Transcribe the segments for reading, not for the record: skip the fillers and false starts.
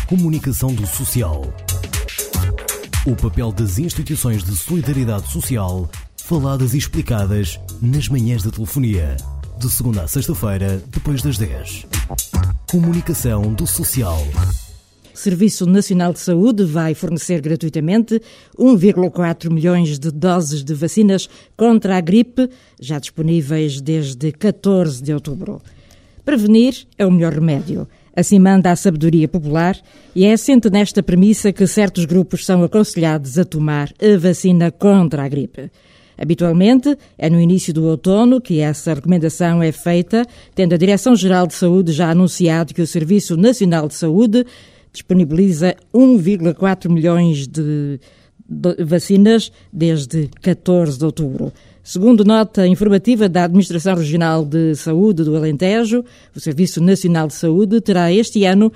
Comunicação do social. O papel das instituições de solidariedade social, faladas e explicadas nas manhãs da telefonia. De segunda a sexta-feira, depois das 10. Comunicação do social. O Serviço Nacional de Saúde vai fornecer gratuitamente 1,4 milhões de doses de vacinas contra a gripe, já disponíveis desde 14 de outubro. Prevenir é o melhor remédio. Assim manda a sabedoria popular e é assente nesta premissa que certos grupos são aconselhados a tomar a vacina contra a gripe. Habitualmente, é no início do outono que essa recomendação é feita, tendo a Direção-Geral de Saúde já anunciado que o Serviço Nacional de Saúde disponibiliza 1,4 milhões de vacinas desde 14 de outubro. Segundo nota informativa da Administração Regional de Saúde do Alentejo, o Serviço Nacional de Saúde terá este ano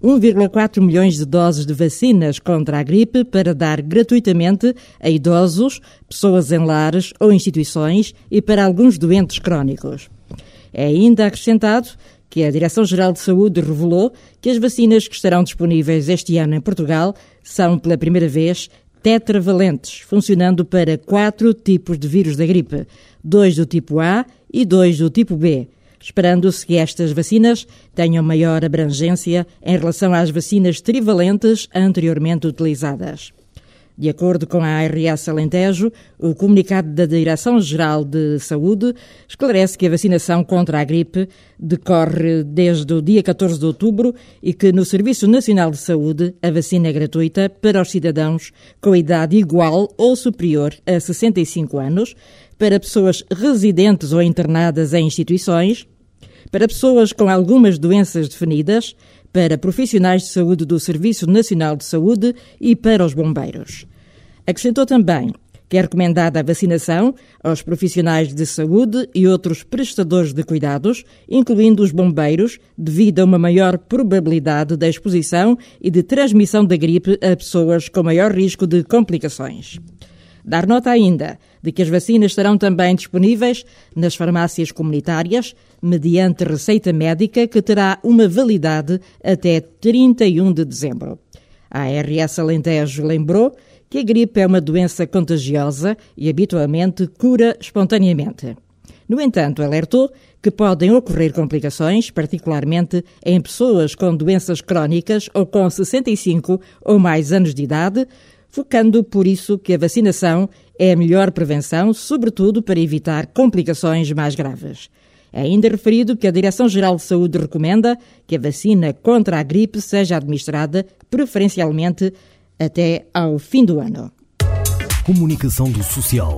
1,4 milhões de doses de vacinas contra a gripe para dar gratuitamente a idosos, pessoas em lares ou instituições e para alguns doentes crónicos. É ainda acrescentado que a Direção-Geral de Saúde revelou que as vacinas que estarão disponíveis este ano em Portugal são, pela primeira vez, tetravalentes, funcionando para 4 tipos de vírus da gripe, 2 do tipo A e 2 do tipo B, esperando-se que estas vacinas tenham maior abrangência em relação às vacinas trivalentes anteriormente utilizadas. De acordo com a ARS Alentejo, o comunicado da Direção-Geral de Saúde esclarece que a vacinação contra a gripe decorre desde o dia 14 de outubro e que no Serviço Nacional de Saúde a vacina é gratuita para os cidadãos com idade igual ou superior a 65 anos, para pessoas residentes ou internadas em instituições, para pessoas com algumas doenças definidas, para profissionais de saúde do Serviço Nacional de Saúde e para os bombeiros. Acrescentou também que é recomendada a vacinação aos profissionais de saúde e outros prestadores de cuidados, incluindo os bombeiros, devido a uma maior probabilidade de exposição e de transmissão da gripe a pessoas com maior risco de complicações. Dar nota ainda de que as vacinas estarão também disponíveis nas farmácias comunitárias, mediante receita médica que terá uma validade até 31 de dezembro. A ARS Alentejo lembrou que a gripe é uma doença contagiosa e habitualmente cura espontaneamente. No entanto, alertou que podem ocorrer complicações, particularmente em pessoas com doenças crónicas ou com 65 ou mais anos de idade, focando por isso que a vacinação é a melhor prevenção, sobretudo para evitar complicações mais graves. É ainda referido que a Direção-Geral de Saúde recomenda que a vacina contra a gripe seja administrada preferencialmente até ao fim do ano. Comunicação do social.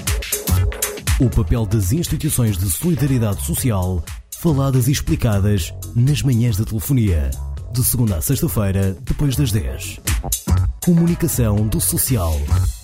O papel das instituições de solidariedade social, faladas e explicadas nas manhãs da telefonia. De segunda a sexta-feira, depois das 10. Comunicação do social.